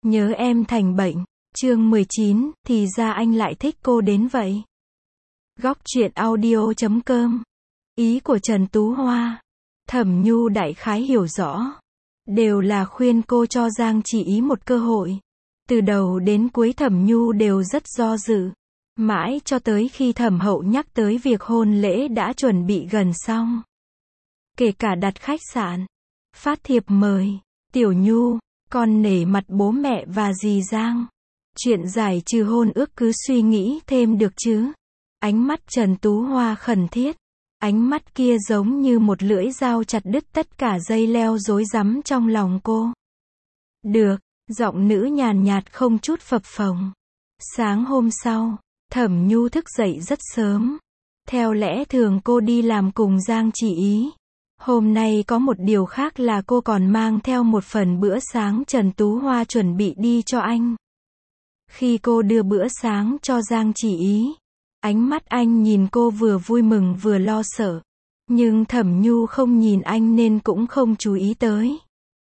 Nhớ em thành bệnh. Chương 19, thì ra anh lại thích cô đến vậy. Góc truyện audio.com. Ý của Trần Tú Hoa. Thẩm Nhu đại khái hiểu rõ. Đều là khuyên cô cho Giang Chỉ Ý một cơ hội. Từ đầu đến cuối Thẩm Nhu đều rất do dự. Mãi cho tới khi Thẩm Hậu nhắc tới việc hôn lễ đã chuẩn bị gần xong. Kể cả đặt khách sạn. Phát thiệp mời. Tiểu Nhu, con nể mặt bố mẹ và dì Giang. Chuyện giải trừ hôn ước cứ suy nghĩ thêm được chứ. Ánh mắt Trần Tú Hoa khẩn thiết. Ánh mắt kia giống như một lưỡi dao chặt đứt tất cả dây leo rối rắm trong lòng cô. Được, giọng nữ nhàn nhạt không chút phập phồng. Sáng hôm sau, Thẩm Nhu thức dậy rất sớm. Theo lẽ thường cô đi làm cùng Giang Chỉ Ý. Hôm nay có một điều khác là cô còn mang theo một phần bữa sáng Trần Tú Hoa chuẩn bị đi cho anh. Khi cô đưa bữa sáng cho Giang Chỉ Ý, ánh mắt anh nhìn cô vừa vui mừng vừa lo sợ. Nhưng Thẩm Nhu không nhìn anh nên cũng không chú ý tới.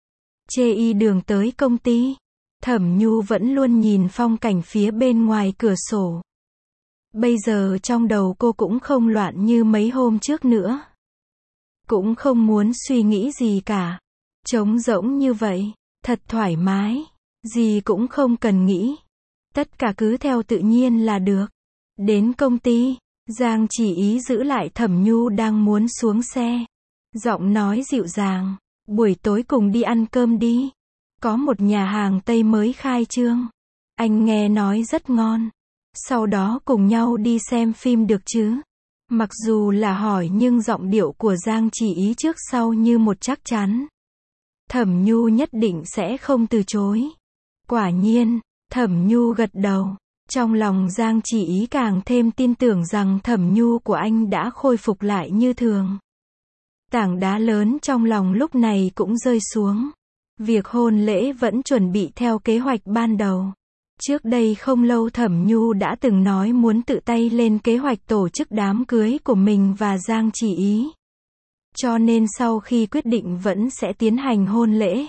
Chê đường tới công ty, Thẩm Nhu vẫn luôn nhìn phong cảnh phía bên ngoài cửa sổ. Bây giờ trong đầu cô cũng không loạn như mấy hôm trước nữa. Cũng không muốn suy nghĩ gì cả. Trống rỗng như vậy, thật thoải mái. Gì cũng không cần nghĩ. Tất cả cứ theo tự nhiên là được. Đến công ty, Giang Chỉ Ý giữ lại Thẩm Nhu đang muốn xuống xe. Giọng nói dịu dàng, buổi tối cùng đi ăn cơm đi. Có một nhà hàng Tây mới khai trương. Anh nghe nói rất ngon. Sau đó cùng nhau đi xem phim được chứ? Mặc dù là hỏi nhưng giọng điệu của Giang Chỉ Ý trước sau như một chắc chắn. Thẩm Nhu nhất định sẽ không từ chối. Quả nhiên, Thẩm Nhu gật đầu. Trong lòng Giang Chỉ Ý càng thêm tin tưởng rằng Thẩm Nhu của anh đã khôi phục lại như thường. Tảng đá lớn trong lòng lúc này cũng rơi xuống. Việc hôn lễ vẫn chuẩn bị theo kế hoạch ban đầu. Trước đây không lâu Thẩm Nhu đã từng nói muốn tự tay lên kế hoạch tổ chức đám cưới của mình và Giang Chỉ Ý. Cho nên sau khi quyết định vẫn sẽ tiến hành hôn lễ.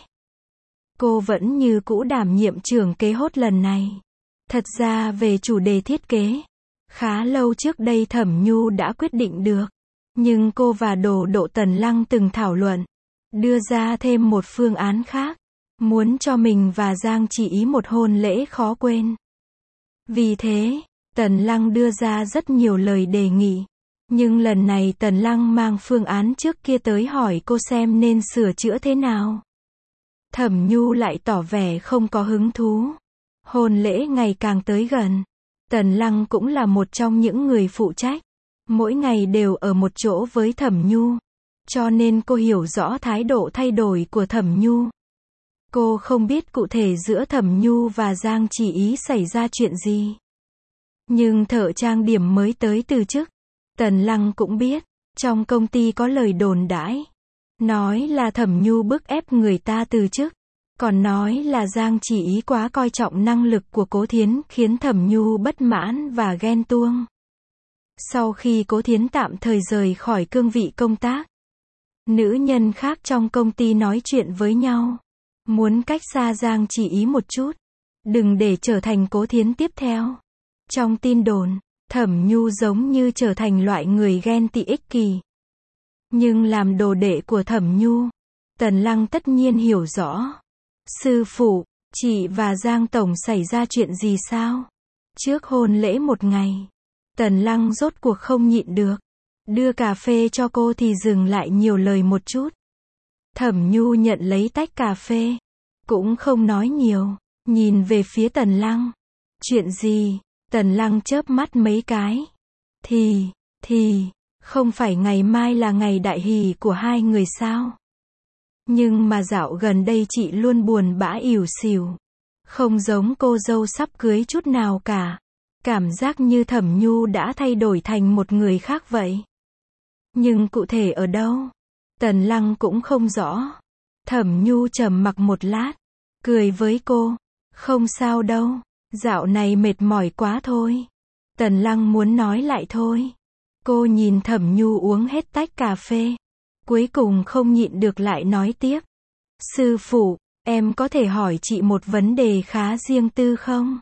Cô vẫn như cũ đảm nhiệm trưởng kế hốt lần này. Thật ra về chủ đề thiết kế, khá lâu trước đây Thẩm Nhu đã quyết định được. Nhưng cô và Độ Tần Lăng từng thảo luận, đưa ra thêm một phương án khác. Muốn cho mình và Giang Chỉ Ý một hôn lễ khó quên. Vì thế, Tần Lăng đưa ra rất nhiều lời đề nghị. Nhưng lần này Tần Lăng mang phương án trước kia tới hỏi cô xem nên sửa chữa thế nào. Thẩm Nhu lại tỏ vẻ không có hứng thú. Hôn lễ ngày càng tới gần. Tần Lăng cũng là một trong những người phụ trách. Mỗi ngày đều ở một chỗ với Thẩm Nhu. Cho nên cô hiểu rõ thái độ thay đổi của Thẩm Nhu. Cô không biết cụ thể giữa Thẩm Nhu và Giang Chỉ Ý xảy ra chuyện gì. Nhưng thợ trang điểm mới tới từ chức. Tần Lăng cũng biết, trong công ty có lời đồn đãi. Nói là Thẩm Nhu bức ép người ta từ chức. Còn nói là Giang Chỉ Ý quá coi trọng năng lực của Cố Thiến khiến Thẩm Nhu bất mãn và ghen tuông. Sau khi Cố Thiến tạm thời rời khỏi cương vị công tác, nữ nhân khác trong công ty nói chuyện với nhau. Muốn cách xa Giang Chỉ Ý một chút. Đừng để trở thành Cố Thiến tiếp theo. Trong tin đồn, Thẩm Nhu giống như trở thành loại người ghen tị ích kỷ. Nhưng làm đồ đệ của Thẩm Nhu, Tần Lăng tất nhiên hiểu rõ. Sư phụ, chị và Giang Tổng xảy ra chuyện gì sao? Trước hôn lễ một ngày, Tần Lăng rốt cuộc không nhịn được. Đưa cà phê cho cô thì dừng lại nhiều lời một chút. Thẩm Nhu nhận lấy tách cà phê. Cũng không nói nhiều. Nhìn về phía Tần Lăng. Chuyện gì? Tần Lăng chớp mắt mấy cái. Thì, không phải ngày mai là ngày đại hỷ của hai người sao? Nhưng mà dạo gần đây chị luôn buồn bã ỉu xìu. Không giống cô dâu sắp cưới chút nào cả. Cảm giác như Thẩm Nhu đã thay đổi thành một người khác vậy. Nhưng cụ thể ở đâu? Tần Lăng cũng không rõ. Thẩm Nhu trầm mặc một lát. Cười với cô. Không sao đâu. Dạo này mệt mỏi quá thôi. Tần Lăng muốn nói lại thôi. Cô nhìn Thẩm Nhu uống hết tách cà phê. Cuối cùng không nhịn được lại nói tiếp. Sư phụ, em có thể hỏi chị một vấn đề khá riêng tư không?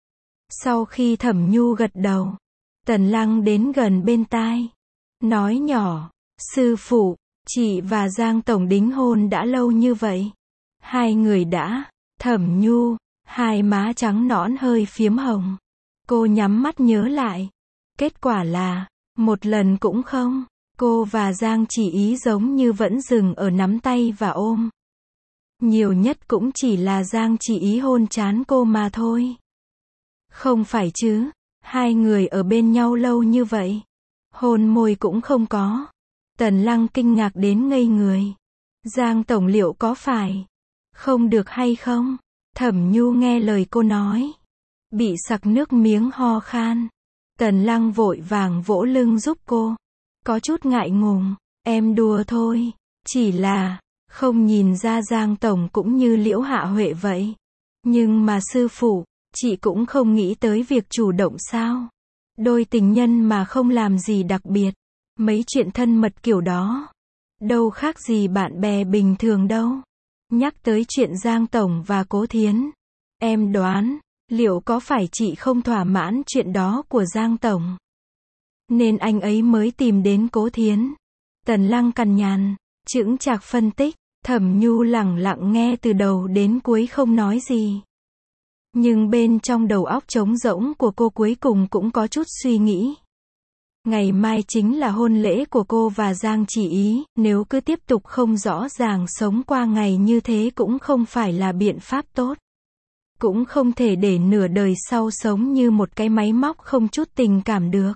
Sau khi Thẩm Nhu gật đầu, Tần Lăng đến gần bên tai, nói nhỏ, sư phụ, chị và Giang Tổng đính hôn đã lâu như vậy. Hai người đã, Thẩm Nhu, hai má trắng nõn hơi phiếm hồng. Cô nhắm mắt nhớ lại. Kết quả là, một lần cũng không. Cô và Giang Chỉ Ý giống như vẫn dừng ở nắm tay và ôm. Nhiều nhất cũng chỉ là Giang Chỉ Ý hôn trán cô mà thôi. Không phải chứ, hai người ở bên nhau lâu như vậy. Hôn môi cũng không có. Tần Lăng kinh ngạc đến ngây người. Giang Tổng liệu có phải không được hay không? Thẩm Nhu nghe lời cô nói, bị sặc nước miếng ho khan. Tần Lăng vội vàng vỗ lưng giúp cô. Có chút ngại ngùng, em đùa thôi, chỉ là, không nhìn ra Giang Tổng cũng như Liễu Hạ Huệ vậy. Nhưng mà sư phụ, chị cũng không nghĩ tới việc chủ động sao? Đôi tình nhân mà không làm gì đặc biệt, mấy chuyện thân mật kiểu đó, đâu khác gì bạn bè bình thường đâu. Nhắc tới chuyện Giang Tổng và Cố Thiến, em đoán, liệu có phải chị không thỏa mãn chuyện đó của Giang Tổng, nên anh ấy mới tìm đến Cố Thiến? Tần Lăng cằn nhằn, chững chạc phân tích. Thẩm Nhu lẳng lặng nghe từ đầu đến cuối không nói gì. Nhưng bên trong đầu óc trống rỗng của cô cuối cùng cũng có chút suy nghĩ. Ngày mai chính là hôn lễ của cô và Giang Chỉ Ý, nếu cứ tiếp tục không rõ ràng sống qua ngày như thế cũng không phải là biện pháp tốt. Cũng không thể để nửa đời sau sống như một cái máy móc không chút tình cảm được.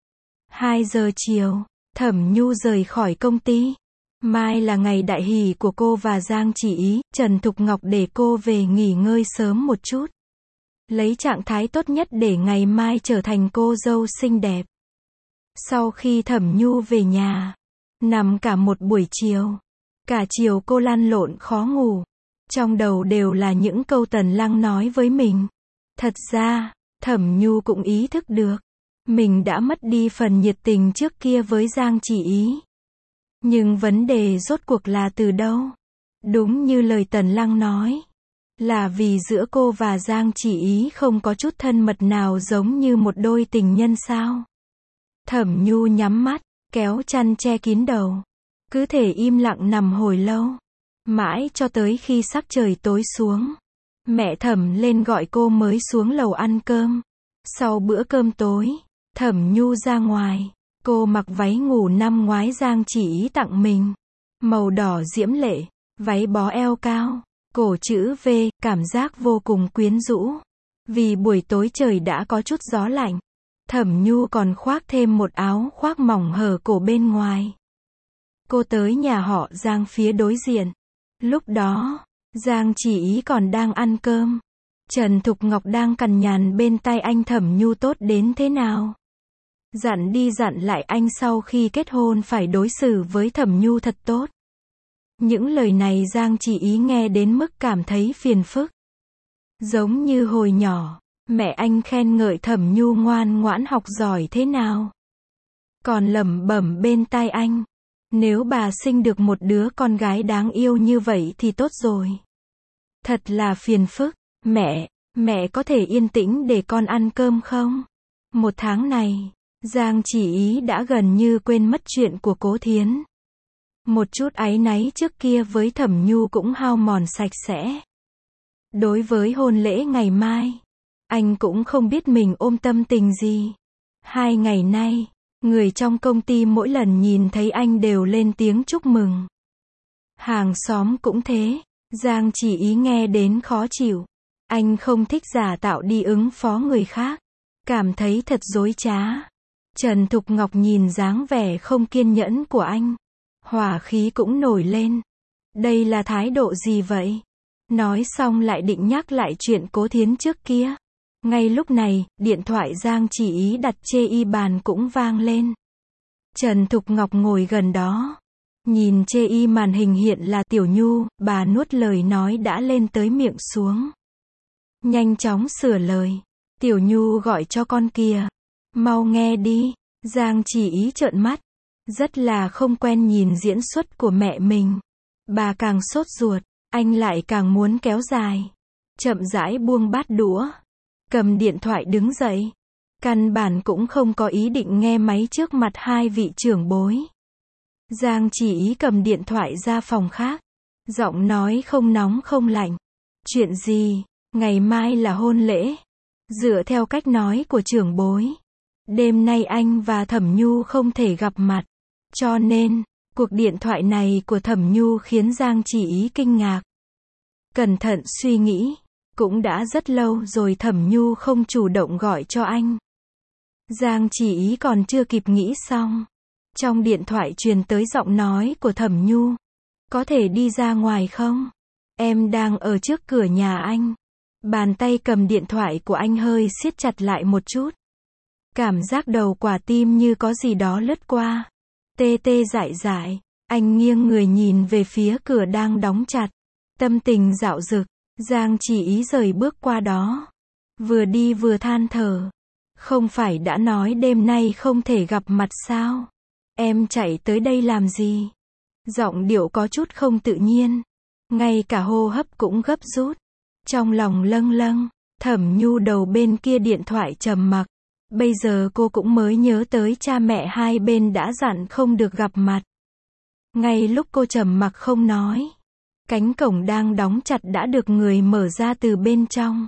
2 giờ chiều, Thẩm Nhu rời khỏi công ty. Mai là ngày đại hỷ của cô và Giang Chỉ Ý, Trần Thục Ngọc để cô về nghỉ ngơi sớm một chút. Lấy trạng thái tốt nhất để ngày mai trở thành cô dâu xinh đẹp. Sau khi Thẩm Nhu về nhà, nằm cả một buổi chiều. Cả chiều cô lăn lộn khó ngủ. Trong đầu đều là những câu Tần Lăng nói với mình. Thật ra, Thẩm Nhu cũng ý thức được. Mình đã mất đi phần nhiệt tình trước kia với Giang Chỉ Ý. Nhưng vấn đề rốt cuộc là từ đâu? Đúng như lời Tần Lăng nói. Là vì giữa cô và Giang Chỉ Ý không có chút thân mật nào giống như một đôi tình nhân sao? Thẩm Nhu nhắm mắt, kéo chăn che kín đầu. Cứ thể im lặng nằm hồi lâu. Mãi cho tới khi sắc trời tối xuống. Mẹ Thẩm lên gọi cô mới xuống lầu ăn cơm. Sau bữa cơm tối, Thẩm Nhu ra ngoài. Cô mặc váy ngủ năm ngoái Giang Chỉ Ý tặng mình. Màu đỏ diễm lệ, váy bó eo cao, cổ chữ V, cảm giác vô cùng quyến rũ. Vì buổi tối trời đã có chút gió lạnh. Thẩm Nhu còn khoác thêm một áo khoác mỏng hở cổ bên ngoài. Cô tới nhà họ Giang phía đối diện. Lúc đó, Giang Chỉ Ý còn đang ăn cơm. Trần Thục Ngọc đang cằn nhằn bên tai anh Thẩm Nhu tốt đến thế nào. Dặn đi dặn lại anh sau khi kết hôn phải đối xử với Thẩm Nhu thật tốt. Những lời này Giang Chỉ Ý nghe đến mức cảm thấy phiền phức. Giống như hồi nhỏ, mẹ anh khen ngợi Thẩm Nhu ngoan ngoãn học giỏi thế nào. Còn lẩm bẩm bên tai anh, nếu bà sinh được một đứa con gái đáng yêu như vậy thì tốt rồi. Thật là phiền phức. Mẹ có thể yên tĩnh để con ăn cơm không? Một tháng này, Giang Chỉ Ý đã gần như quên mất chuyện của Cố Thiến. Một chút áy náy trước kia với Thẩm Nhu cũng hao mòn sạch sẽ. Đối với hôn lễ ngày mai, anh cũng không biết mình ôm tâm tình gì. 2 ngày nay, người trong công ty mỗi lần nhìn thấy anh đều lên tiếng chúc mừng. Hàng xóm cũng thế. Giang Chỉ Ý nghe đến khó chịu. Anh không thích giả tạo đi ứng phó người khác. Cảm thấy thật dối trá. Trần Thục Ngọc nhìn dáng vẻ không kiên nhẫn của anh. Hỏa khí cũng nổi lên. Đây là thái độ gì vậy? Nói xong lại định nhắc lại chuyện Cố Thiến trước kia. Ngay lúc này, điện thoại Giang Chỉ Ý đặt chê y bàn cũng vang lên. Trần Thục Ngọc ngồi gần đó. Nhìn chê y màn hình hiện là Tiểu Nhu, bà nuốt lời nói đã lên tới miệng xuống. Nhanh chóng sửa lời. Tiểu Nhu gọi cho con kìa. Mau nghe đi. Giang Chỉ Ý trợn mắt. Rất là không quen nhìn diễn xuất của mẹ mình. Bà càng sốt ruột. Anh lại càng muốn kéo dài. Chậm rãi buông bát đũa. Cầm điện thoại đứng dậy. Căn bản cũng không có ý định nghe máy trước mặt hai vị trưởng bối. Giang Chỉ Ý cầm điện thoại ra phòng khác. Giọng nói không nóng không lạnh. Chuyện gì? Ngày mai là hôn lễ. Dựa theo cách nói của trưởng bối, đêm nay anh và Thẩm Nhu không thể gặp mặt. Cho nên, cuộc điện thoại này của Thẩm Nhu khiến Giang Chỉ Ý kinh ngạc. Cẩn thận suy nghĩ, cũng đã rất lâu rồi Thẩm Nhu không chủ động gọi cho anh. Giang Chỉ Ý còn chưa kịp nghĩ xong, trong điện thoại truyền tới giọng nói của Thẩm Nhu. Có thể đi ra ngoài không? Em đang ở trước cửa nhà anh. Bàn tay cầm điện thoại của anh hơi siết chặt lại một chút. Cảm giác đầu quả tim như có gì đó lướt qua. Tê tê dại dại. Anh nghiêng người nhìn về phía cửa đang đóng chặt. Tâm tình dạo dực. Giang Chỉ Ý rời bước qua đó. Vừa đi vừa than thở. Không phải đã nói đêm nay không thể gặp mặt sao? Em chạy tới đây làm gì? Giọng điệu có chút không tự nhiên. Ngay cả hô hấp cũng gấp rút. Trong lòng lâng lâng. Thẩm Nhu đầu bên kia điện thoại trầm mặc. Bây giờ cô cũng mới nhớ tới cha mẹ hai bên đã dặn không được gặp mặt. Ngay lúc cô trầm mặc không nói, cánh cổng đang đóng chặt đã được người mở ra từ bên trong.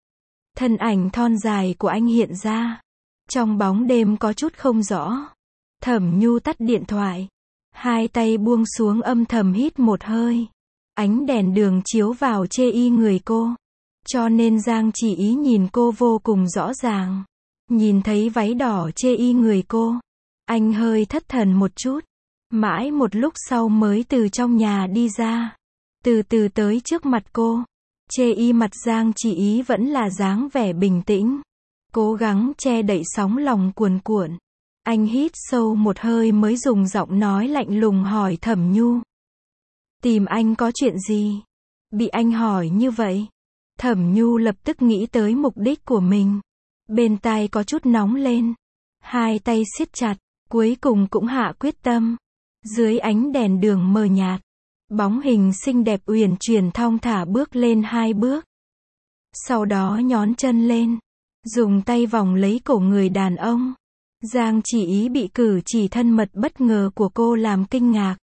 Thân ảnh thon dài của anh hiện ra. Trong bóng đêm có chút không rõ. Thẩm Nhu tắt điện thoại. Hai tay buông xuống âm thầm hít một hơi. Ánh đèn đường chiếu vào chê y người cô. Cho nên Giang Chỉ Ý nhìn cô vô cùng rõ ràng. Nhìn thấy váy đỏ chê y người cô. Anh hơi thất thần một chút. Mãi một lúc sau mới từ trong nhà đi ra. Từ từ tới trước mặt cô. Chê y mặt Giang Chỉ Ý vẫn là dáng vẻ bình tĩnh. Cố gắng che đậy sóng lòng cuồn cuộn. Anh hít sâu một hơi mới dùng giọng nói lạnh lùng hỏi Thẩm Nhu. Tìm anh có chuyện gì? Bị anh hỏi như vậy. Thẩm Nhu lập tức nghĩ tới mục đích của mình. Bên tai có chút nóng lên. Hai tay siết chặt. Cuối cùng cũng hạ quyết tâm. Dưới ánh đèn đường mờ nhạt. Bóng hình xinh đẹp uyển chuyển thong thả bước lên 2 bước. Sau đó nhón chân lên. Dùng tay vòng lấy cổ người đàn ông. Giang Chỉ Ý bị cử chỉ thân mật bất ngờ của cô làm kinh ngạc.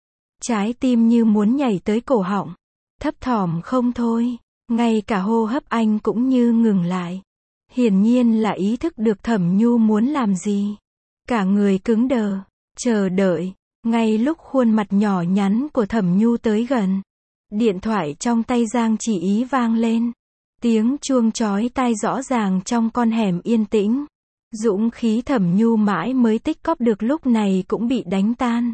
Trái tim như muốn nhảy tới cổ họng. Thấp thỏm không thôi. Ngay cả hô hấp anh cũng như ngừng lại. Hiển nhiên là ý thức được Thẩm Nhu muốn làm gì. Cả người cứng đờ. Chờ đợi. Ngay lúc khuôn mặt nhỏ nhắn của Thẩm Nhu tới gần. Điện thoại trong tay Giang Chỉ Ý vang lên. Tiếng chuông chói tai rõ ràng trong con hẻm yên tĩnh. Dũng khí Thẩm Nhu mãi mới tích cóp được lúc này cũng bị đánh tan.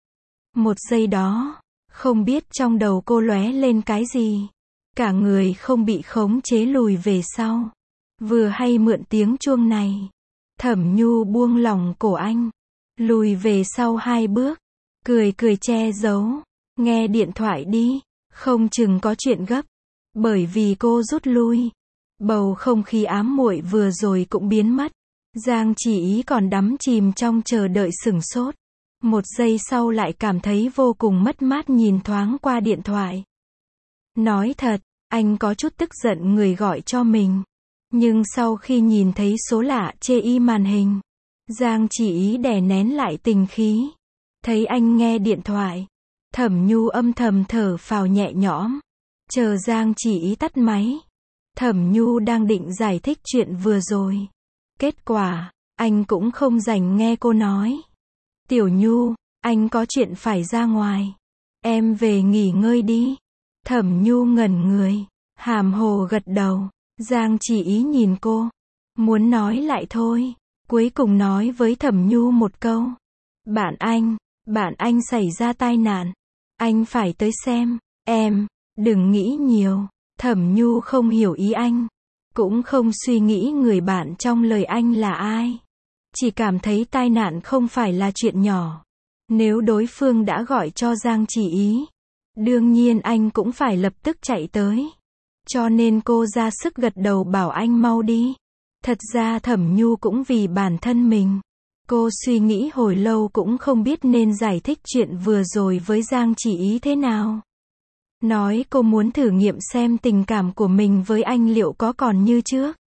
Một giây đó, không biết trong đầu cô lóe lên cái gì. Cả người không bị khống chế lùi về sau. Vừa hay mượn tiếng chuông này. Thẩm Nhu buông lỏng cổ anh. Lùi về sau 2 bước. Cười cười che giấu. Nghe điện thoại đi. Không chừng có chuyện gấp. Bởi vì cô rút lui. Bầu không khí ám muội vừa rồi cũng biến mất. Giang Chỉ Ý còn đắm chìm trong chờ đợi sửng sốt. Một giây sau lại cảm thấy vô cùng mất mát nhìn thoáng qua điện thoại. Nói thật, anh có chút tức giận người gọi cho mình. Nhưng sau khi nhìn thấy số lạ chê y màn hình, Giang Chỉ Ý đè nén lại tình khí. Thấy anh nghe điện thoại, Thẩm Nhu âm thầm thở phào nhẹ nhõm. Chờ Giang Chỉ Ý tắt máy. Thẩm Nhu đang định giải thích chuyện vừa rồi. Kết quả, anh cũng không dành nghe cô nói. Tiểu Nhu, anh có chuyện phải ra ngoài. Em về nghỉ ngơi đi. Thẩm Nhu ngẩn người, hàm hồ gật đầu. Giang Chỉ Ý nhìn cô. Muốn nói lại thôi. Cuối cùng nói với Thẩm Nhu một câu. Bạn anh xảy ra tai nạn. Anh phải tới xem. Em, đừng nghĩ nhiều. Thẩm Nhu không hiểu ý anh. Cũng không suy nghĩ người bạn trong lời anh là ai. Chỉ cảm thấy tai nạn không phải là chuyện nhỏ. Nếu đối phương đã gọi cho Giang Chỉ Ý, đương nhiên anh cũng phải lập tức chạy tới. Cho nên cô ra sức gật đầu bảo anh mau đi. Thật ra Thẩm Nhu cũng vì bản thân mình. Cô suy nghĩ hồi lâu cũng không biết nên giải thích chuyện vừa rồi với Giang Chỉ Ý thế nào. Nói cô muốn thử nghiệm xem tình cảm của mình với anh liệu có còn như trước.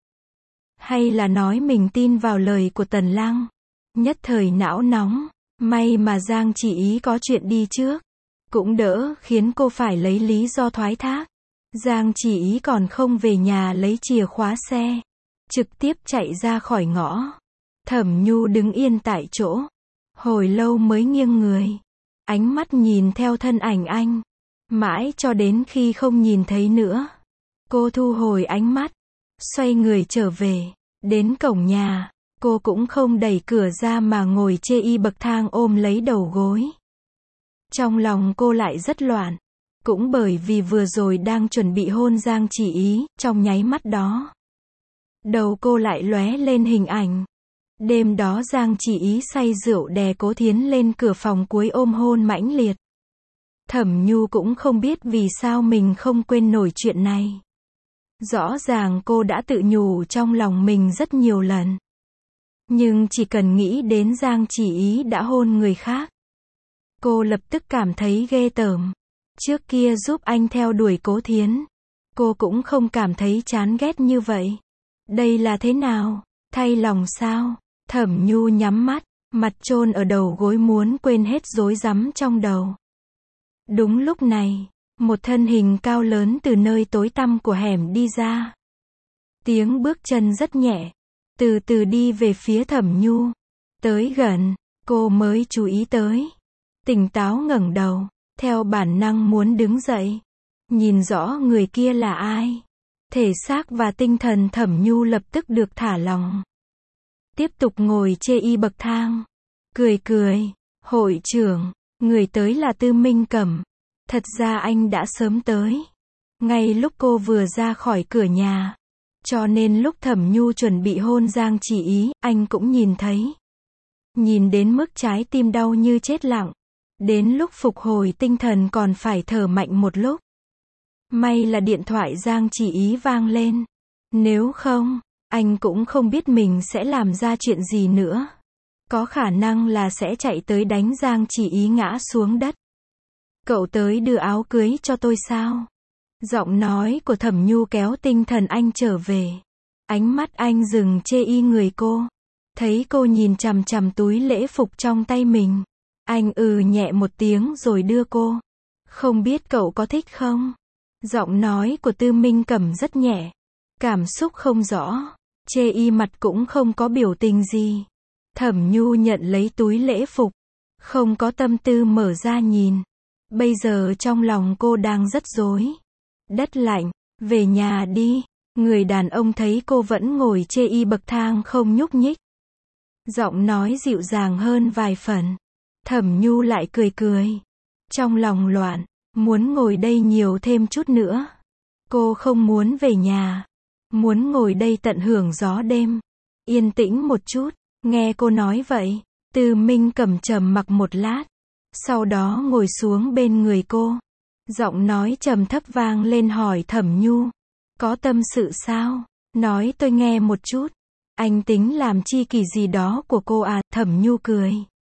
Hay là nói mình tin vào lời của Tần Lăng. Nhất thời não nóng. May mà Giang Chỉ Ý có chuyện đi trước. Cũng đỡ khiến cô phải lấy lý do thoái thác. Giang Chỉ Ý còn không về nhà lấy chìa khóa xe. Trực tiếp chạy ra khỏi ngõ. Thẩm Nhu đứng yên tại chỗ. Hồi lâu mới nghiêng người. Ánh mắt nhìn theo thân ảnh anh. Mãi cho đến khi không nhìn thấy nữa. Cô thu hồi ánh mắt. Xoay người trở về. Đến cổng nhà. Cô cũng không đẩy cửa ra mà ngồi chê y bậc thang ôm lấy đầu gối. Trong lòng cô lại rất loạn. Cũng bởi vì vừa rồi đang chuẩn bị hôn Giang Chỉ Ý, trong nháy mắt đó. Đầu cô lại lóe lên hình ảnh. Đêm đó Giang Chỉ Ý say rượu đè Cố Thiến lên cửa phòng cuối ôm hôn mãnh liệt. Thẩm Nhu cũng không biết vì sao mình không quên nổi chuyện này. Rõ ràng cô đã tự nhủ trong lòng mình rất nhiều lần. Nhưng chỉ cần nghĩ đến Giang Chỉ Ý đã hôn người khác. Cô lập tức cảm thấy ghê tởm. Trước kia giúp anh theo đuổi Cố Thiến. Cô cũng không cảm thấy chán ghét như vậy. Đây là thế nào? Thay lòng sao? Thẩm Nhu nhắm mắt, mặt chôn ở đầu gối muốn quên hết rối rắm trong đầu. Đúng lúc này, một thân hình cao lớn từ nơi tối tăm của hẻm đi ra. Tiếng bước chân rất nhẹ, từ từ đi về phía Thẩm Nhu. Tới gần, cô mới chú ý tới. Tỉnh táo ngẩng đầu, theo bản năng muốn đứng dậy. Nhìn rõ người kia là ai. Thể xác và tinh thần Thẩm Nhu lập tức được thả lỏng. Tiếp tục ngồi chê y bậc thang. Cười cười, hội trưởng, người tới là Tư Minh Cẩm. Thật ra anh đã sớm tới. Ngay lúc cô vừa ra khỏi cửa nhà. Cho nên lúc Thẩm Nhu chuẩn bị hôn Giang Chỉ Ý, anh cũng nhìn thấy. Nhìn đến mức trái tim đau như chết lặng. Đến lúc phục hồi tinh thần còn phải thở mạnh một lúc. May là điện thoại Giang Chỉ Ý vang lên. Nếu không, anh cũng không biết mình sẽ làm ra chuyện gì nữa. Có khả năng là sẽ chạy tới đánh Giang Chỉ Ý ngã xuống đất. Cậu tới đưa áo cưới cho tôi sao? Giọng nói của Thẩm Nhu kéo tinh thần anh trở về. Ánh mắt anh dừng chê y người cô. Thấy cô nhìn chằm chằm túi lễ phục trong tay mình. Anh nhẹ một tiếng rồi đưa cô. Không biết cậu có thích không? Giọng nói của Tư Minh Cẩm rất nhẹ. Cảm xúc không rõ. Chê y mặt cũng không có biểu tình gì. Thẩm Nhu nhận lấy túi lễ phục. Không có tâm tư mở ra nhìn. Bây giờ trong lòng cô đang rất rối. Đất lạnh, về nhà đi. Người đàn ông thấy cô vẫn ngồi chê y bậc thang không nhúc nhích. Giọng nói dịu dàng hơn vài phần. Thẩm Nhu lại cười cười. Trong lòng loạn, muốn ngồi đây nhiều thêm chút nữa. Cô không muốn về nhà. Muốn ngồi đây tận hưởng gió đêm. Yên tĩnh một chút. Nghe cô nói vậy, Tư Minh Cẩm trầm mặc một lát. Sau đó ngồi xuống bên người cô. Giọng nói trầm thấp vang lên hỏi Thẩm Nhu. Có tâm sự sao? Nói tôi nghe một chút. Anh tính làm chi kỷ gì đó của cô à? Thẩm Nhu cười.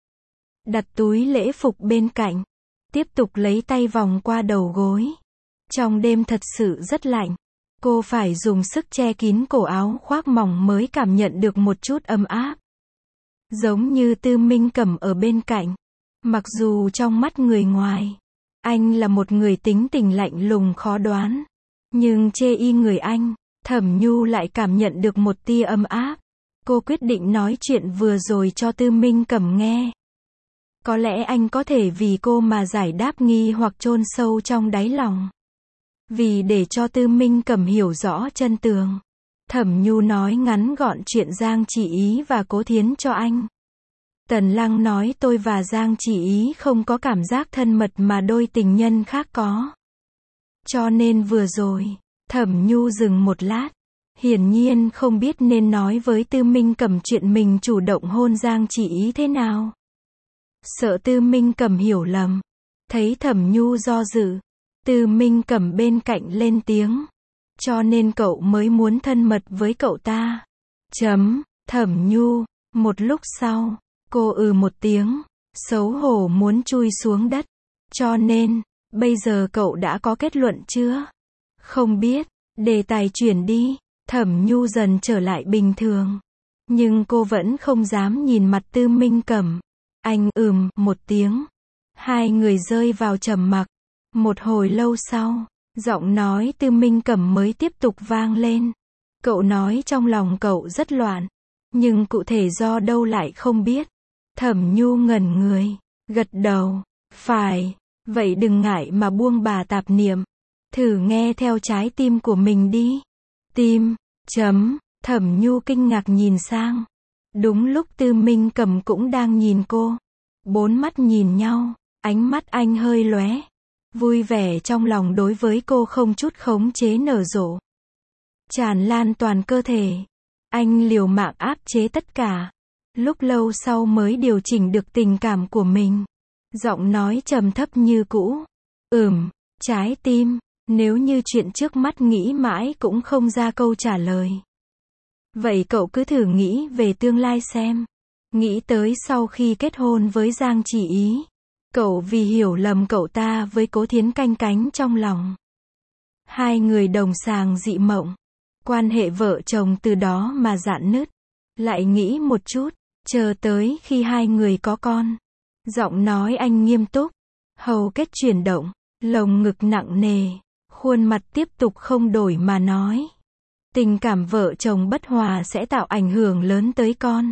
Đặt túi lễ phục bên cạnh. Tiếp tục lấy tay vòng qua đầu gối. Trong đêm thật sự rất lạnh. Cô phải dùng sức che kín cổ áo khoác mỏng mới cảm nhận được một chút ấm áp. Giống như Tư Minh Cẩm ở bên cạnh. Mặc dù trong mắt người ngoài, anh là một người tính tình lạnh lùng khó đoán. Nhưng chê y người anh, Thẩm Nhu lại cảm nhận được một tia ấm áp. Cô quyết định nói chuyện vừa rồi cho Tư Minh Cẩm nghe. Có lẽ anh có thể vì cô mà giải đáp nghi hoặc chôn sâu trong đáy lòng. Vì để cho Tư Minh Cẩm hiểu rõ chân tường, Thẩm Nhu nói ngắn gọn chuyện Giang Chỉ Ý và Cố Thiến cho anh. Tần Lăng nói tôi và Giang Chỉ Ý không có cảm giác thân mật mà đôi tình nhân khác có. Cho nên vừa rồi, Thẩm Nhu dừng một lát. Hiển nhiên không biết nên nói với Tư Minh Cẩm chuyện mình chủ động hôn Giang Chỉ Ý thế nào. Sợ Tư Minh Cẩm hiểu lầm. Thấy Thẩm Nhu do dự, Tư Minh Cẩm bên cạnh lên tiếng. Cho nên cậu mới muốn thân mật với cậu ta. Thẩm Nhu. Một lúc sau, cô một tiếng, xấu hổ muốn chui xuống đất. Cho nên, Bây giờ cậu đã có kết luận chưa? Không biết, đề tài chuyển đi, Thẩm Nhu dần trở lại bình thường. Nhưng cô vẫn không dám nhìn mặt Tư Minh Cẩm. Anh một tiếng. Hai người rơi vào trầm mặc. Một hồi lâu sau, giọng nói Tư Minh Cẩm mới tiếp tục vang lên. Cậu nói trong lòng cậu rất loạn, nhưng cụ thể do đâu lại không biết. Thẩm Nhu ngẩn người, gật đầu. Phải, vậy đừng ngại mà buông bà tạp niệm. Thử nghe theo trái tim của mình đi. Tim, Thẩm Nhu kinh ngạc nhìn sang. Đúng lúc Tư Minh Cẩm cũng đang nhìn cô. Bốn mắt nhìn nhau, ánh mắt anh hơi lóe. Vui vẻ trong lòng đối với cô không chút khống chế nở rộ. Tràn lan toàn cơ thể. Anh liều mạng áp chế tất cả. Lúc lâu sau mới điều chỉnh được tình cảm của mình. Giọng nói trầm thấp như cũ. Trái tim. Nếu như chuyện trước mắt nghĩ mãi cũng không ra câu trả lời. Vậy cậu cứ thử nghĩ về tương lai xem. Nghĩ tới sau khi kết hôn với Giang Chỉ Ý. Cậu vì hiểu lầm cậu ta với Cố Thiến canh cánh trong lòng. Hai người đồng sàng dị mộng. Quan hệ vợ chồng từ đó mà rạn nứt. Lại nghĩ một chút, chờ tới khi hai người có con. Giọng nói anh nghiêm túc. Hầu kết chuyển động, lồng ngực nặng nề. Khuôn mặt tiếp tục không đổi mà nói. Tình cảm vợ chồng bất hòa sẽ tạo ảnh hưởng lớn tới con.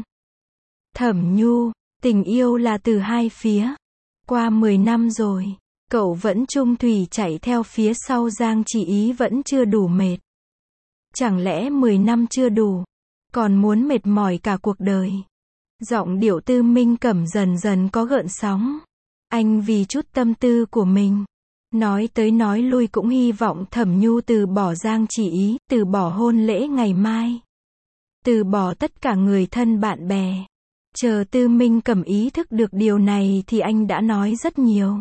Thẩm Nhu, tình yêu là từ hai phía. Qua 10 năm rồi, cậu vẫn chung thủy chạy theo phía sau Giang Chỉ Ý vẫn chưa đủ mệt. Chẳng lẽ 10 năm chưa đủ, còn muốn mệt mỏi cả cuộc đời. Giọng điệu Tư Minh Cẩm dần dần có gợn sóng. Anh vì chút tâm tư của mình. Nói tới nói lui cũng hy vọng Thẩm Nhu từ bỏ Giang Chỉ Ý, từ bỏ hôn lễ ngày mai. Từ bỏ tất cả người thân bạn bè. Chờ Tư Minh Cẩm ý thức được điều này thì anh đã nói rất nhiều.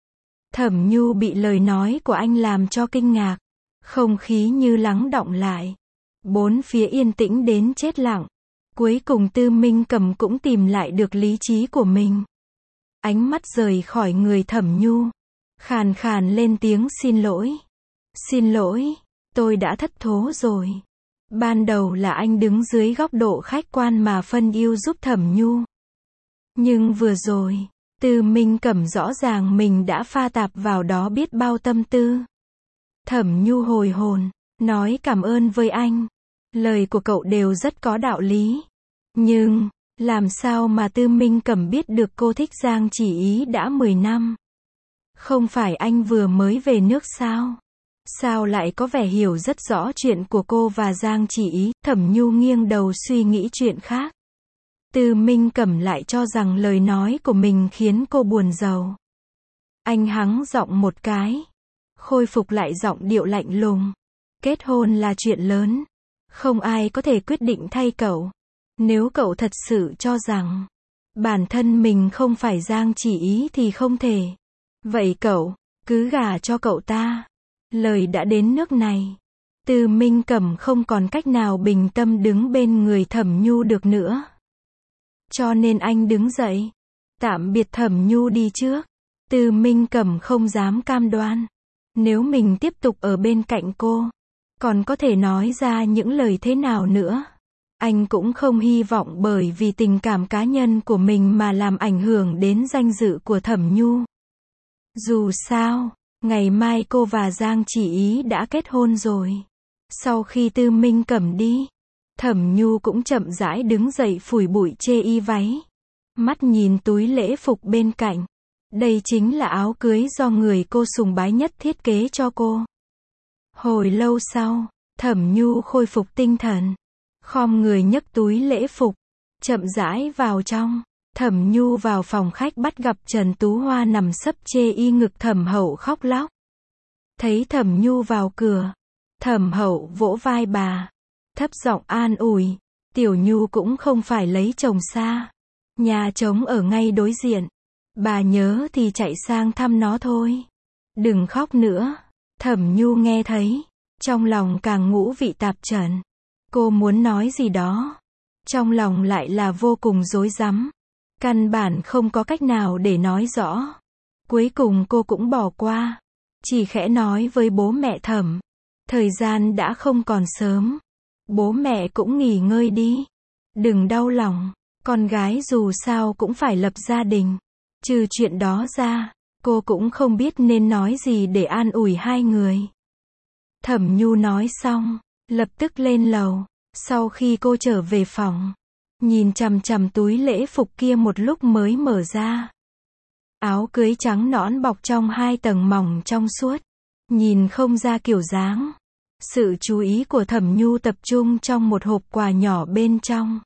Thẩm Nhu bị lời nói của anh làm cho kinh ngạc. Không khí như lắng đọng lại. Bốn phía yên tĩnh đến chết lặng. Cuối cùng Tư Minh Cẩm cũng tìm lại được lý trí của mình. Ánh mắt rời khỏi người Thẩm Nhu. Khàn khàn lên tiếng xin lỗi. Xin lỗi, tôi đã thất thố rồi. Ban đầu là anh đứng dưới góc độ khách quan mà phân ưu giúp Thẩm Nhu. Nhưng vừa rồi, Tư Minh Cẩm rõ ràng mình đã pha tạp vào đó biết bao tâm tư. Thẩm Nhu hồi hồn, nói cảm ơn với anh. Lời của cậu đều rất có đạo lý. Nhưng, làm sao mà Tư Minh Cẩm biết được cô thích Giang Chỉ Ý đã 10 năm? Không phải anh vừa mới về nước sao? Sao lại có vẻ hiểu rất rõ chuyện của cô và Giang Chỉ Ý? Thẩm Nhu nghiêng đầu suy nghĩ chuyện khác. Tư Minh Cẩm lại cho rằng lời nói của mình khiến cô buồn rầu. Anh hắng giọng một cái. Khôi phục lại giọng điệu lạnh lùng. Kết hôn là chuyện lớn. Không ai có thể quyết định thay cậu. Nếu cậu thật sự cho rằng bản thân mình không phải Giang Chỉ Ý thì không thể. Vậy cậu, cứ gả cho cậu ta. Lời đã đến nước này. Tư Minh Cẩm không còn cách nào bình tâm đứng bên người Thẩm Nhu được nữa. Cho nên anh đứng dậy. Tạm biệt Thẩm Nhu đi trước. Tư Minh Cẩm không dám cam đoan. Nếu mình tiếp tục ở bên cạnh cô, còn có thể nói ra những lời thế nào nữa. Anh cũng không hy vọng bởi vì tình cảm cá nhân của mình mà làm ảnh hưởng đến danh dự của Thẩm Nhu. Dù sao, ngày mai cô và Giang Chỉ Ý đã kết hôn rồi. Sau khi Tư Minh Cẩm đi, Thẩm Nhu cũng chậm rãi đứng dậy phủi bụi chê y váy. Mắt nhìn túi lễ phục bên cạnh. Đây chính là áo cưới do người cô sùng bái nhất thiết kế cho cô. Hồi lâu sau, Thẩm Nhu khôi phục tinh thần. Khom người nhấc túi lễ phục, chậm rãi vào trong. Thẩm Nhu vào phòng khách bắt gặp Trần Tú Hoa nằm sấp chê y ngực Thẩm Hậu khóc lóc. Thấy Thẩm Nhu vào cửa, Thẩm Hậu vỗ vai bà, thấp giọng an ủi, Tiểu Nhu cũng không phải lấy chồng xa. Nhà trống ở ngay đối diện. Bà nhớ thì chạy sang thăm nó thôi. Đừng khóc nữa. Thẩm Nhu nghe thấy, trong lòng càng ngũ vị tạp trần. Cô muốn nói gì đó, trong lòng lại là vô cùng rối rắm. Căn bản không có cách nào để nói rõ. Cuối cùng cô cũng bỏ qua. chỉ khẽ nói với bố mẹ Thẩm. Thời gian đã không còn sớm. Bố mẹ cũng nghỉ ngơi đi. Đừng đau lòng. Con gái dù sao cũng phải lập gia đình. Trừ chuyện đó ra, cô cũng không biết nên nói gì để an ủi hai người. Thẩm Nhu nói xong, lập tức lên lầu. Sau khi cô trở về phòng, nhìn chằm chằm túi lễ phục kia một lúc mới mở ra. Áo cưới trắng nõn bọc trong 2 tầng mỏng trong suốt, nhìn không ra kiểu dáng. Sự chú ý của Thẩm Nhu tập trung trong một hộp quà nhỏ bên trong.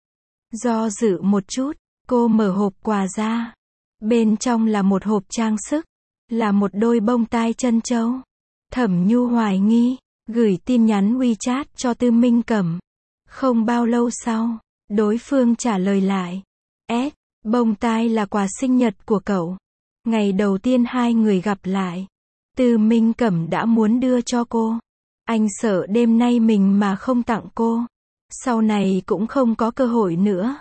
Do dự một chút, cô mở hộp quà ra. Bên trong là một hộp trang sức, là một đôi bông tai trân châu. Thẩm Nhu hoài nghi, gửi tin nhắn WeChat cho Tư Minh Cẩm. Không bao lâu sau, đối phương trả lời lại. Bông tai là quà sinh nhật của cậu. Ngày đầu tiên hai người gặp lại, Tư Minh Cẩm đã muốn đưa cho cô. Anh sợ đêm nay mình mà không tặng cô, sau này cũng không có cơ hội nữa.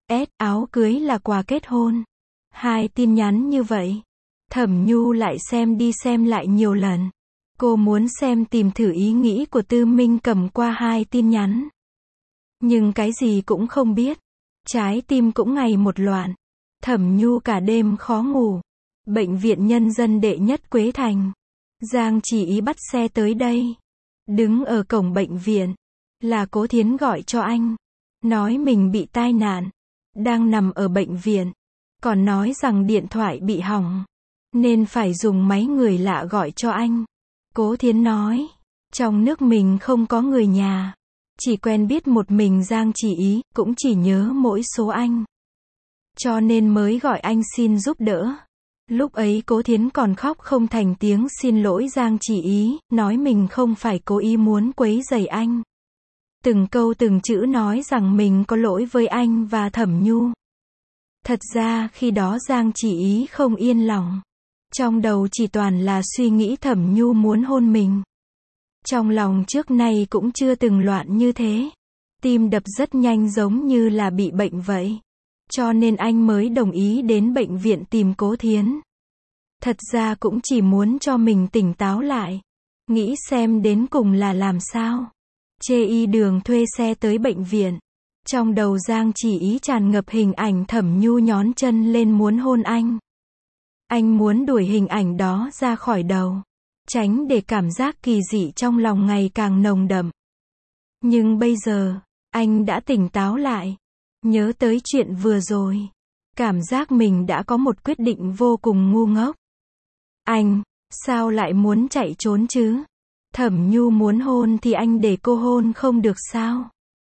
Áo cưới là quà kết hôn. 2 tin nhắn như vậy. Thẩm Nhu lại xem đi xem lại nhiều lần. Cô muốn tìm thử ý nghĩ của Tư Minh Cẩm qua 2 tin nhắn. Nhưng cái gì cũng không biết. Trái tim cũng ngày một loạn. Thẩm Nhu cả đêm khó ngủ. Bệnh viện Nhân dân đệ nhất Quế Thành. Giang Chỉ Ý bắt xe tới đây. Đứng ở cổng bệnh viện, là Cố Thiến gọi cho anh. Nói mình bị tai nạn, đang nằm ở bệnh viện. Còn nói rằng điện thoại bị hỏng, nên phải dùng máy người lạ gọi cho anh. Cố Thiến nói, trong nước mình không có người nhà. Chỉ quen biết một mình Giang Chỉ Ý, cũng chỉ nhớ mỗi số anh. Cho nên mới gọi anh xin giúp đỡ. Lúc ấy Cố Thiến còn khóc không thành tiếng xin lỗi Giang Chỉ Ý, nói mình không phải cố ý muốn quấy rầy anh. Từng câu từng chữ nói rằng mình có lỗi với anh và Thẩm Nhu. Thật ra khi đó Giang Chỉ Ý không yên lòng. Trong đầu chỉ toàn là suy nghĩ Thẩm Nhu muốn hôn mình. Trong lòng trước nay cũng chưa từng loạn như thế. Tim đập rất nhanh giống như là bị bệnh vậy. Cho nên anh mới đồng ý đến bệnh viện tìm Cố Thiến. Thật ra cũng chỉ muốn cho mình tỉnh táo lại. Nghĩ xem đến cùng là làm sao. Chê đường thuê xe tới bệnh viện. Trong đầu Giang Chỉ Ý tràn ngập hình ảnh Thẩm Nhu nhón chân lên muốn hôn anh. Anh muốn đuổi hình ảnh đó ra khỏi đầu. Tránh để cảm giác kỳ dị trong lòng ngày càng nồng đậm. Nhưng bây giờ, anh đã tỉnh táo lại. Nhớ tới chuyện vừa rồi. Cảm giác mình đã có một quyết định vô cùng ngu ngốc. Anh, sao lại muốn chạy trốn chứ? Thẩm Nhu muốn hôn thì anh để cô hôn không được sao?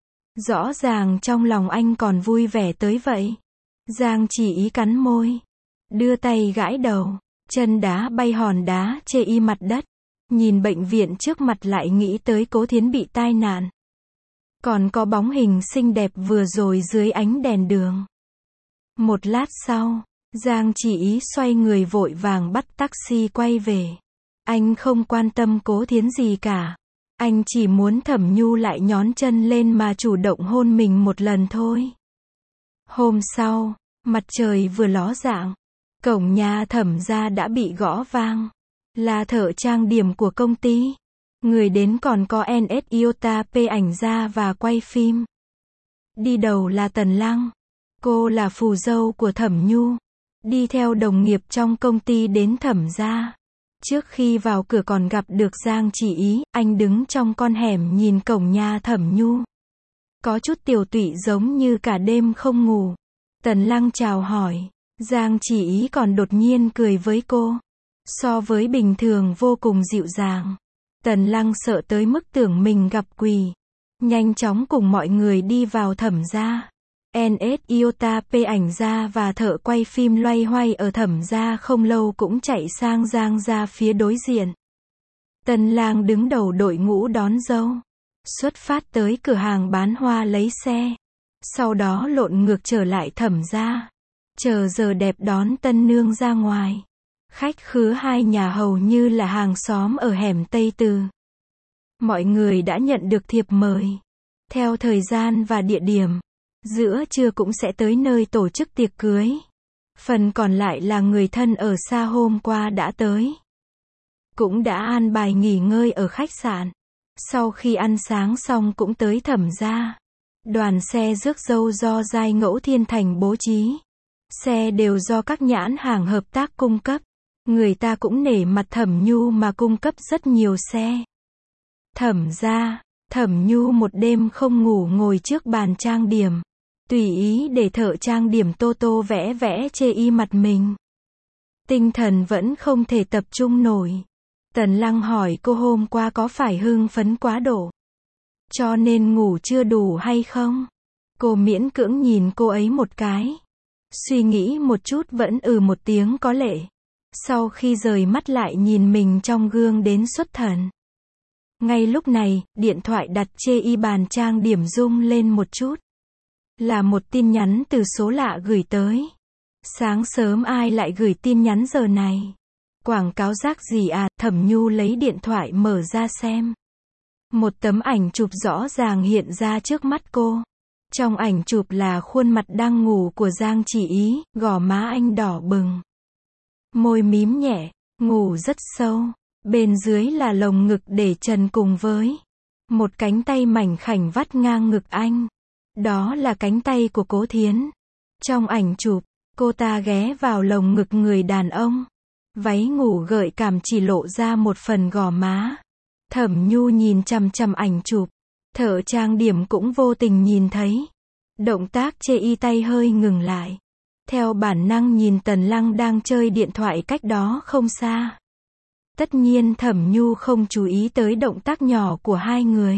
Rõ ràng trong lòng anh còn vui vẻ tới vậy. Giang Chỉ Ý cắn môi. Đưa tay gãi đầu. Chân đá bay hòn đá chê mặt đất. Nhìn bệnh viện trước mặt lại nghĩ tới Cố Thiến bị tai nạn. Còn có bóng hình xinh đẹp vừa rồi dưới ánh đèn đường. Một lát sau, Giang Chỉ Ý xoay người vội vàng bắt taxi quay về. Anh không quan tâm Cố Thiến gì cả. Anh chỉ muốn Thẩm Nhu lại nhón chân lên mà chủ động hôn mình một lần thôi. Hôm sau, mặt trời vừa ló dạng. Cổng nhà Thẩm gia đã bị gõ vang. Là thợ trang điểm của công ty. Người đến còn có NS Iota P ảnh ra và quay phim. Đi đầu là Tần Lăng. Cô là phù dâu của Thẩm Nhu. Đi theo đồng nghiệp trong công ty đến Thẩm gia. Trước khi vào cửa còn gặp được Giang Chỉ Ý, anh đứng trong con hẻm nhìn cổng nhà Thẩm Nhu. Có chút tiểu tụy giống như cả đêm không ngủ. Tần Lăng chào hỏi. Giang Chỉ Ý còn đột nhiên cười với cô. So với bình thường vô cùng dịu dàng. Tần Lăng sợ tới mức tưởng mình gặp quỷ. Nhanh chóng cùng mọi người đi vào Thẩm gia. NS Iota P ảnh ra và thợ quay phim loay hoay ở Thẩm gia không lâu cũng chạy sang Giang gia phía đối diện. Tần Lang đứng đầu đội ngũ đón dâu. Xuất phát tới cửa hàng bán hoa lấy xe. Sau đó lộn ngược trở lại Thẩm gia. Chờ giờ đẹp đón tân nương ra ngoài. Khách khứa hai nhà hầu như là hàng xóm ở hẻm Tây Từ. Mọi người đã nhận được thiệp mời. Theo thời gian và địa điểm, giữa trưa cũng sẽ tới nơi tổ chức tiệc cưới. Phần còn lại là người thân ở xa hôm qua đã tới. cũng đã an bài nghỉ ngơi ở khách sạn. Sau khi ăn sáng xong cũng tới Thẩm gia. Đoàn xe rước dâu do Giai Ngẫu Thiên Thành bố trí. Xe đều do các nhãn hàng hợp tác cung cấp. Người ta cũng nể mặt Thẩm Nhu mà cung cấp rất nhiều xe. Thẩm gia, Thẩm Nhu một đêm không ngủ ngồi trước bàn trang điểm. Tùy ý để thợ trang điểm tô tô vẽ vẽ chê y mặt mình. Tinh thần vẫn không thể tập trung nổi. Tần Lăng hỏi cô hôm qua có phải hưng phấn quá độ, cho nên ngủ chưa đủ hay không? Cô miễn cưỡng nhìn cô ấy một cái. Suy nghĩ một chút vẫn một tiếng có lệ. Sau khi rời mắt lại nhìn mình trong gương đến xuất thần. Ngay lúc này, điện thoại đặt chê y bàn trang điểm rung lên một chút. Là một tin nhắn từ số lạ gửi tới. Sáng sớm ai lại gửi tin nhắn giờ này? Quảng cáo rác gì à? Thẩm Nhu lấy điện thoại mở ra xem. Một tấm ảnh chụp rõ ràng hiện ra trước mắt cô. Trong ảnh chụp là khuôn mặt đang ngủ của Giang Chỉ Ý, gò má anh đỏ bừng. Môi mím nhẹ, ngủ rất sâu. Bên dưới là lồng ngực để trần cùng với một cánh tay mảnh khảnh vắt ngang ngực anh. Đó là cánh tay của Cố Thiến. Trong ảnh chụp, cô ta ghé vào lồng ngực người đàn ông. Váy ngủ gợi cảm chỉ lộ ra một phần gò má. Thẩm Nhu nhìn chằm chằm ảnh chụp. Thợ trang điểm cũng vô tình nhìn thấy. Động tác chê y tay hơi ngừng lại. Theo bản năng nhìn Tần Lăng đang chơi điện thoại cách đó không xa. Tất nhiên Thẩm Nhu không chú ý tới động tác nhỏ của hai người.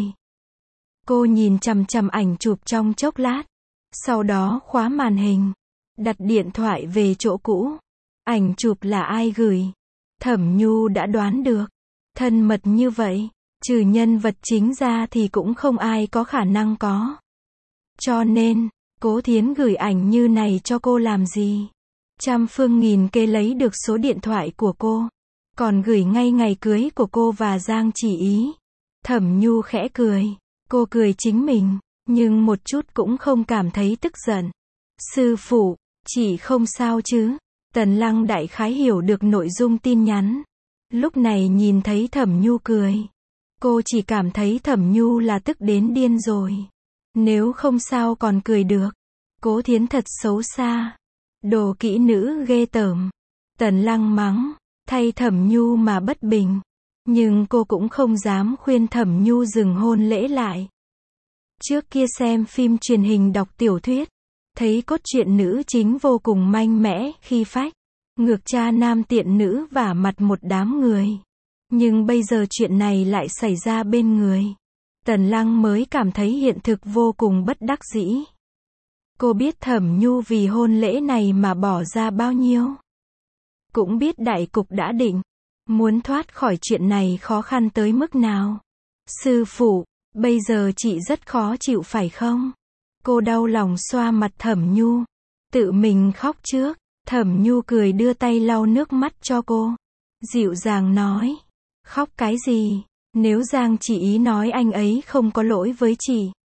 Cô nhìn chằm chằm ảnh chụp trong chốc lát. Sau đó khóa màn hình. Đặt điện thoại về chỗ cũ. Ảnh chụp là ai gửi? Thẩm Nhu đã đoán được. Thân mật như vậy, trừ nhân vật chính ra thì cũng không ai có khả năng có. Cho nên, Cố Thiến gửi ảnh như này cho cô làm gì? Trăm phương nghìn kế lấy được số điện thoại của cô. Còn gửi ngay ngày cưới của cô và Giang Chỉ Ý. Thẩm Nhu khẽ cười. Cô cười chính mình, nhưng một chút cũng không cảm thấy tức giận. Sư phụ, chị không sao chứ? Tần Lăng đại khái hiểu được nội dung tin nhắn. Lúc này nhìn thấy Thẩm Nhu cười. Cô chỉ cảm thấy Thẩm Nhu là tức đến điên rồi. Nếu không sao còn cười được. Cố Thiến thật xấu xa. Đồ kỹ nữ ghê tởm. Tần Lăng mắng, thay Thẩm Nhu mà bất bình. Nhưng cô cũng không dám khuyên Thẩm Nhu dừng hôn lễ lại. Trước kia xem phim truyền hình đọc tiểu thuyết. Thấy cốt truyện nữ chính vô cùng mạnh mẽ, khi phách. Ngược cha nam tiện nữ vả mặt một đám người. Nhưng bây giờ chuyện này lại xảy ra bên người. Tần Lăng mới cảm thấy hiện thực vô cùng bất đắc dĩ. Cô biết Thẩm Nhu vì hôn lễ này mà bỏ ra bao nhiêu. Cũng biết đại cục đã định. Muốn thoát khỏi chuyện này khó khăn tới mức nào. Sư phụ, bây giờ chị rất khó chịu phải không? Cô đau lòng xoa mặt Thẩm Nhu. Tự mình khóc trước. Thẩm Nhu cười đưa tay lau nước mắt cho cô. Dịu dàng nói. Khóc cái gì? Nếu Giang Chỉ Ý nói anh ấy không có lỗi với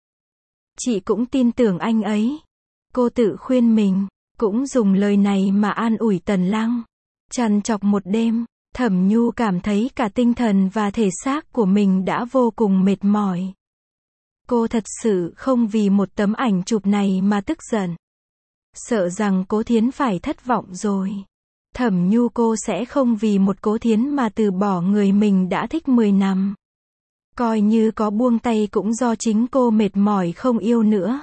chị cũng tin tưởng anh ấy. Cô tự khuyên mình. Cũng dùng lời này mà an ủi Tần Lăng. Trằn trọc một đêm, Thẩm Nhu cảm thấy cả tinh thần và thể xác của mình đã vô cùng mệt mỏi. Cô thật sự không vì một tấm ảnh chụp này mà tức giận. Sợ rằng Cố Thiến phải thất vọng rồi. Thẩm Nhu cô sẽ không vì một Cố Thiến mà từ bỏ người mình đã thích 10 năm. Coi như có buông tay cũng do chính cô mệt mỏi không yêu nữa.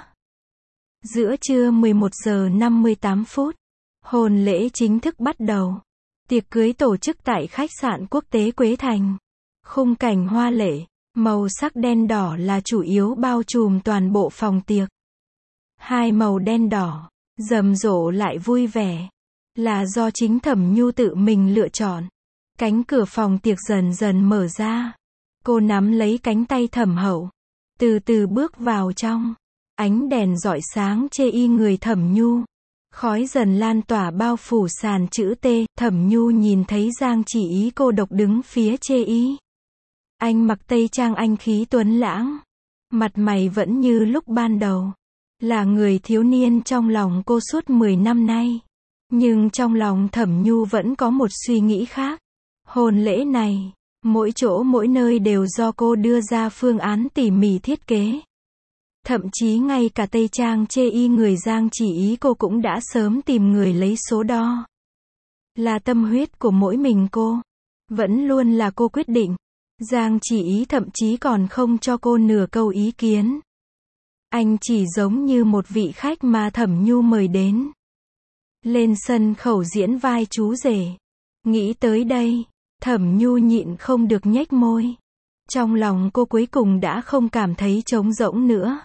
Giữa trưa 11 giờ 58 phút, hôn lễ chính thức bắt đầu. Tiệc cưới tổ chức tại khách sạn quốc tế Quế Thành. Khung cảnh hoa lệ, màu sắc đen đỏ là chủ yếu bao trùm toàn bộ phòng tiệc. Hai màu đen đỏ, rầm rộ lại vui vẻ, là do chính Thẩm Nhu tự mình lựa chọn. Cánh cửa phòng tiệc dần dần mở ra. Cô nắm lấy cánh tay Thẩm Hậu, từ từ bước vào trong. Ánh đèn rọi sáng chê y người Thẩm Nhu. Khói dần lan tỏa bao phủ sàn chữ T. Thẩm Nhu nhìn thấy Giang Chỉ Ý cô độc đứng phía chê y. Anh mặc tây trang anh khí tuấn lãng. Mặt mày vẫn như lúc ban đầu. Là người thiếu niên trong lòng cô suốt 10 năm nay. Nhưng trong lòng Thẩm Nhu vẫn có một suy nghĩ khác. Hôn lễ này, mỗi chỗ mỗi nơi đều do cô đưa ra phương án tỉ mỉ thiết kế. Thậm chí ngay cả Tây Trang chê y người Giang Chỉ Ý cô cũng đã sớm tìm người lấy số đo. Là tâm huyết của mỗi mình cô. Vẫn luôn là cô quyết định. Giang Chỉ Ý thậm chí còn không cho cô nửa câu ý kiến. Anh chỉ giống như một vị khách mà Thẩm Nhu mời đến. Lên sân khấu diễn vai chú rể. Nghĩ tới đây, Thẩm Nhu nhịn không được nhếch môi. Trong lòng cô cuối cùng đã không cảm thấy trống rỗng nữa.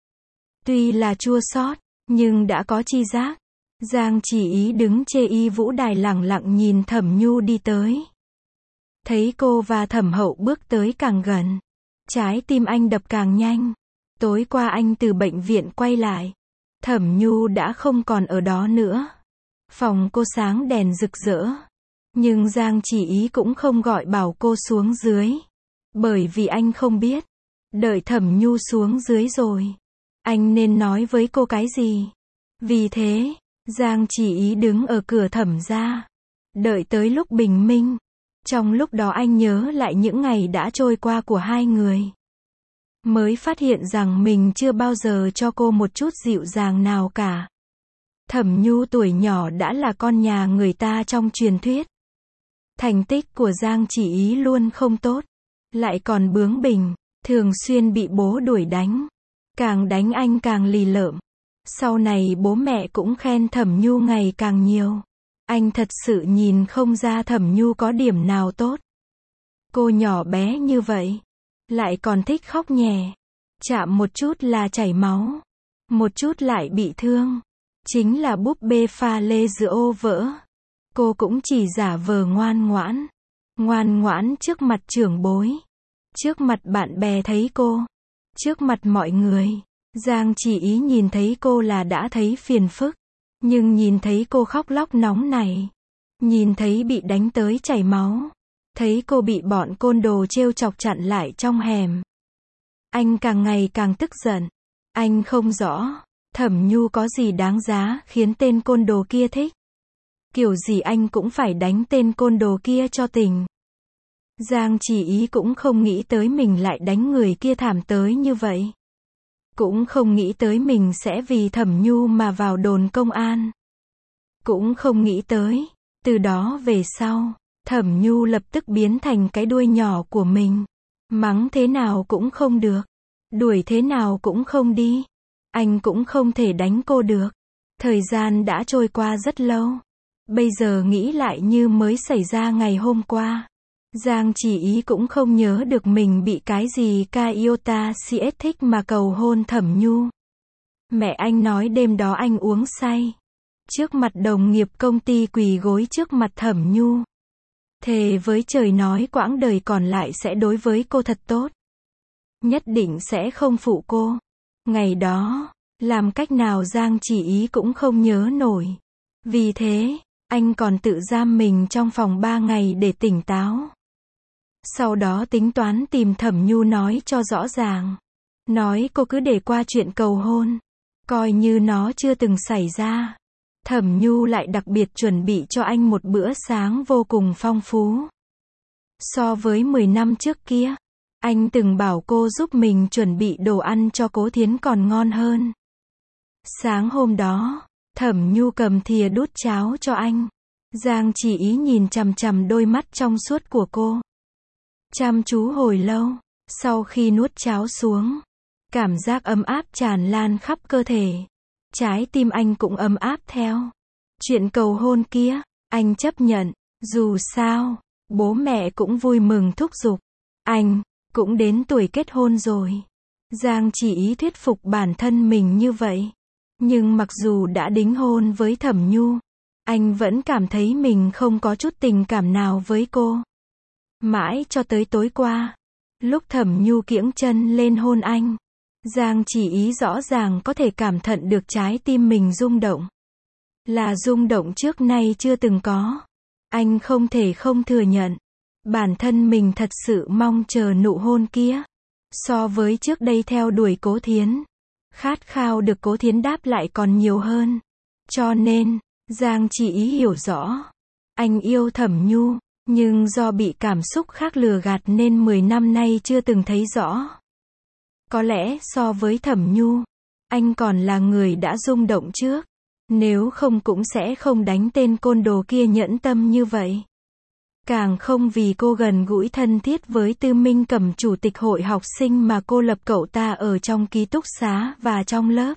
Tuy là chua xót, nhưng đã có chi giác. Giang Chỉ Ý đứng chê y vũ đài lẳng lặng nhìn Thẩm Nhu đi tới. Thấy cô và Thẩm Hậu bước tới càng gần. Trái tim anh đập càng nhanh. Tối qua anh từ bệnh viện quay lại. Thẩm Nhu đã không còn ở đó nữa. Phòng cô sáng đèn rực rỡ. Nhưng Giang Chỉ Ý cũng không gọi bảo cô xuống dưới. Bởi vì anh không biết. Đợi Thẩm Nhu xuống dưới rồi. Anh nên nói với cô cái gì? Vì thế, Giang Chỉ Ý đứng ở cửa Thẩm gia. Đợi tới lúc bình minh. Trong lúc đó anh nhớ lại những ngày đã trôi qua của hai người. Mới phát hiện rằng mình chưa bao giờ cho cô một chút dịu dàng nào cả. Thẩm Nhu tuổi nhỏ đã là con nhà người ta trong truyền thuyết. Thành tích của Giang Chỉ Ý luôn không tốt. Lại còn bướng bỉnh, thường xuyên bị bố đuổi đánh. Càng đánh anh càng lì lợm. Sau này bố mẹ cũng khen Thẩm Nhu ngày càng nhiều. Anh thật sự nhìn không ra Thẩm Nhu có điểm nào tốt. Cô nhỏ bé như vậy. Lại còn thích khóc nhè. Chạm một chút là chảy máu. Một chút lại bị thương. Chính là búp bê pha lê giữa ô vỡ. Cô cũng chỉ giả vờ ngoan ngoãn. Ngoan ngoãn trước mặt trưởng bối. Trước mặt bạn bè thấy cô. Trước mặt mọi người. Giang Chỉ Ý nhìn thấy cô là đã thấy phiền phức. Nhưng nhìn thấy cô khóc lóc nóng này. Nhìn thấy bị đánh tới chảy máu. Thấy cô bị bọn côn đồ trêu chọc chặn lại trong hẻm. Anh càng ngày càng tức giận. Anh không rõ. Thẩm Nhu có gì đáng giá khiến tên côn đồ kia thích. Kiểu gì anh cũng phải đánh tên côn đồ kia cho tình. Giang Chỉ Ý cũng không nghĩ tới mình lại đánh người kia thảm tới như vậy. Cũng không nghĩ tới mình sẽ vì Thẩm Nhu mà vào đồn công an. Cũng không nghĩ tới. Từ đó về sau, Thẩm Nhu lập tức biến thành cái đuôi nhỏ của mình. Mắng thế nào cũng không được. Đuổi thế nào cũng không đi. Anh cũng không thể đánh cô được. Thời gian đã trôi qua rất lâu. Bây giờ nghĩ lại như mới xảy ra ngày hôm qua. Giang Chỉ Ý cũng không nhớ được mình bị cái gì Kaiota CS thích mà cầu hôn Thẩm Nhu. Mẹ anh nói đêm đó anh uống say. Trước mặt đồng nghiệp công ty quỳ gối trước mặt Thẩm Nhu. Thề với trời nói quãng đời còn lại sẽ đối với cô thật tốt. Nhất định sẽ không phụ cô. Ngày đó, làm cách nào Giang Chỉ Ý cũng không nhớ nổi. Vì thế, anh còn tự giam mình trong phòng 3 ngày để tỉnh táo. Sau đó tính toán tìm Thẩm Nhu nói cho rõ ràng. Nói cô cứ để qua chuyện cầu hôn. Coi như nó chưa từng xảy ra. Thẩm Nhu lại đặc biệt chuẩn bị cho anh một bữa sáng vô cùng phong phú. So với 10 năm trước kia, anh từng bảo cô giúp mình chuẩn bị đồ ăn cho Cố Thiến còn ngon hơn. Sáng hôm đó, Thẩm Nhu cầm thìa đút cháo cho anh. Giang Chỉ Ý nhìn chằm chằm đôi mắt trong suốt của cô. Chăm chú hồi lâu, sau khi nuốt cháo xuống, cảm giác ấm áp tràn lan khắp cơ thể. Trái tim anh cũng ấm áp theo. Chuyện cầu hôn kia, anh chấp nhận, dù sao, bố mẹ cũng vui mừng thúc giục. Anh, cũng đến tuổi kết hôn rồi. Giang Chỉ Ý thuyết phục bản thân mình như vậy. Nhưng mặc dù đã đính hôn với Thẩm Nhu, anh vẫn cảm thấy mình không có chút tình cảm nào với cô. Mãi cho tới tối qua, lúc Thẩm Nhu kiễng chân lên hôn anh, Giang Chỉ Ý rõ ràng có thể cảm nhận được trái tim mình rung động. Là rung động trước nay chưa từng có. Anh không thể không thừa nhận. Bản thân mình thật sự mong chờ nụ hôn kia. So với trước đây theo đuổi Cố Thiến, khát khao được Cố Thiến đáp lại còn nhiều hơn. Cho nên, Giang Chỉ Ý hiểu rõ. Anh yêu Thẩm Nhu, Nhưng do bị cảm xúc khác lừa gạt nên 10 năm nay chưa từng thấy rõ. Có lẽ so với Thẩm Nhu, anh còn là người đã rung động trước. Nếu không cũng sẽ không đánh tên côn đồ kia nhẫn tâm như vậy. Càng không vì cô gần gũi thân thiết với Tư Minh Cẩm chủ tịch hội học sinh mà cô lập cậu ta ở trong ký túc xá và trong lớp.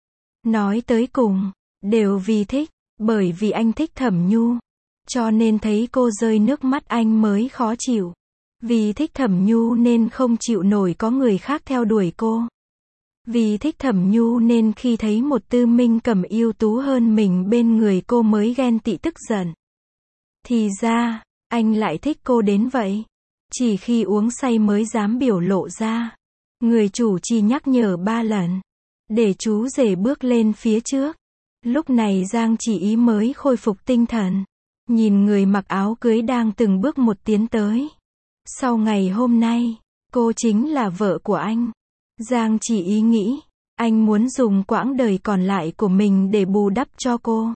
Nói tới cùng, đều vì thích, bởi vì anh thích Thẩm Nhu. Cho nên thấy cô rơi nước mắt anh mới khó chịu. Vì thích Thẩm Nhu nên không chịu nổi có người khác theo đuổi cô. Vì thích Thẩm Nhu nên khi thấy một Tư Minh Cẩm ưu tú hơn mình bên người cô mới ghen tị tức giận. Thì ra, anh lại thích cô đến vậy. Chỉ khi uống say mới dám biểu lộ ra. Người chủ trì nhắc nhở 3 lần. Để chú rể bước lên phía trước. Lúc này Giang Chỉ Ý mới khôi phục tinh thần. Nhìn người mặc áo cưới đang từng bước một tiến tới. Sau ngày hôm nay, cô chính là vợ của anh. Giang Chỉ Ý nghĩ, anh muốn dùng quãng đời còn lại của mình để bù đắp cho cô.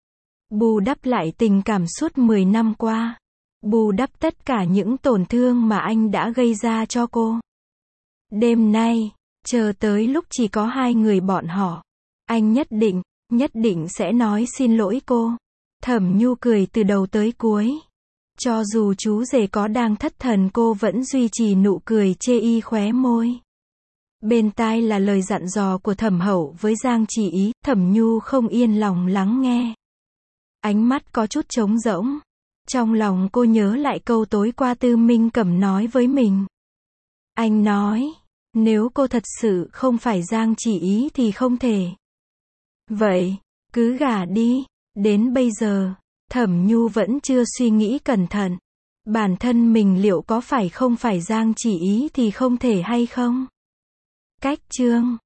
Bù đắp lại tình cảm suốt 10 năm qua. Bù đắp tất cả những tổn thương mà anh đã gây ra cho cô. Đêm nay, chờ tới lúc chỉ có 2 người bọn họ. Anh nhất định sẽ nói xin lỗi cô. Thẩm Nhu cười từ đầu tới cuối. Cho dù chú rể có đang thất thần cô vẫn duy trì nụ cười chê y khóe môi. Bên tai là lời dặn dò của Thẩm Hậu với Giang Chỉ Ý, Thẩm Nhu không yên lòng lắng nghe. Ánh mắt có chút trống rỗng. Trong lòng cô nhớ lại câu tối qua Tư Minh Cẩm nói với mình. Anh nói, nếu cô thật sự không phải Giang Chỉ Ý thì không thể. Vậy, cứ gả đi. Đến bây giờ, Thẩm Nhu vẫn chưa suy nghĩ cẩn thận. Bản thân mình liệu có phải không phải Giang Chỉ Ý thì không thể hay không? Cách chương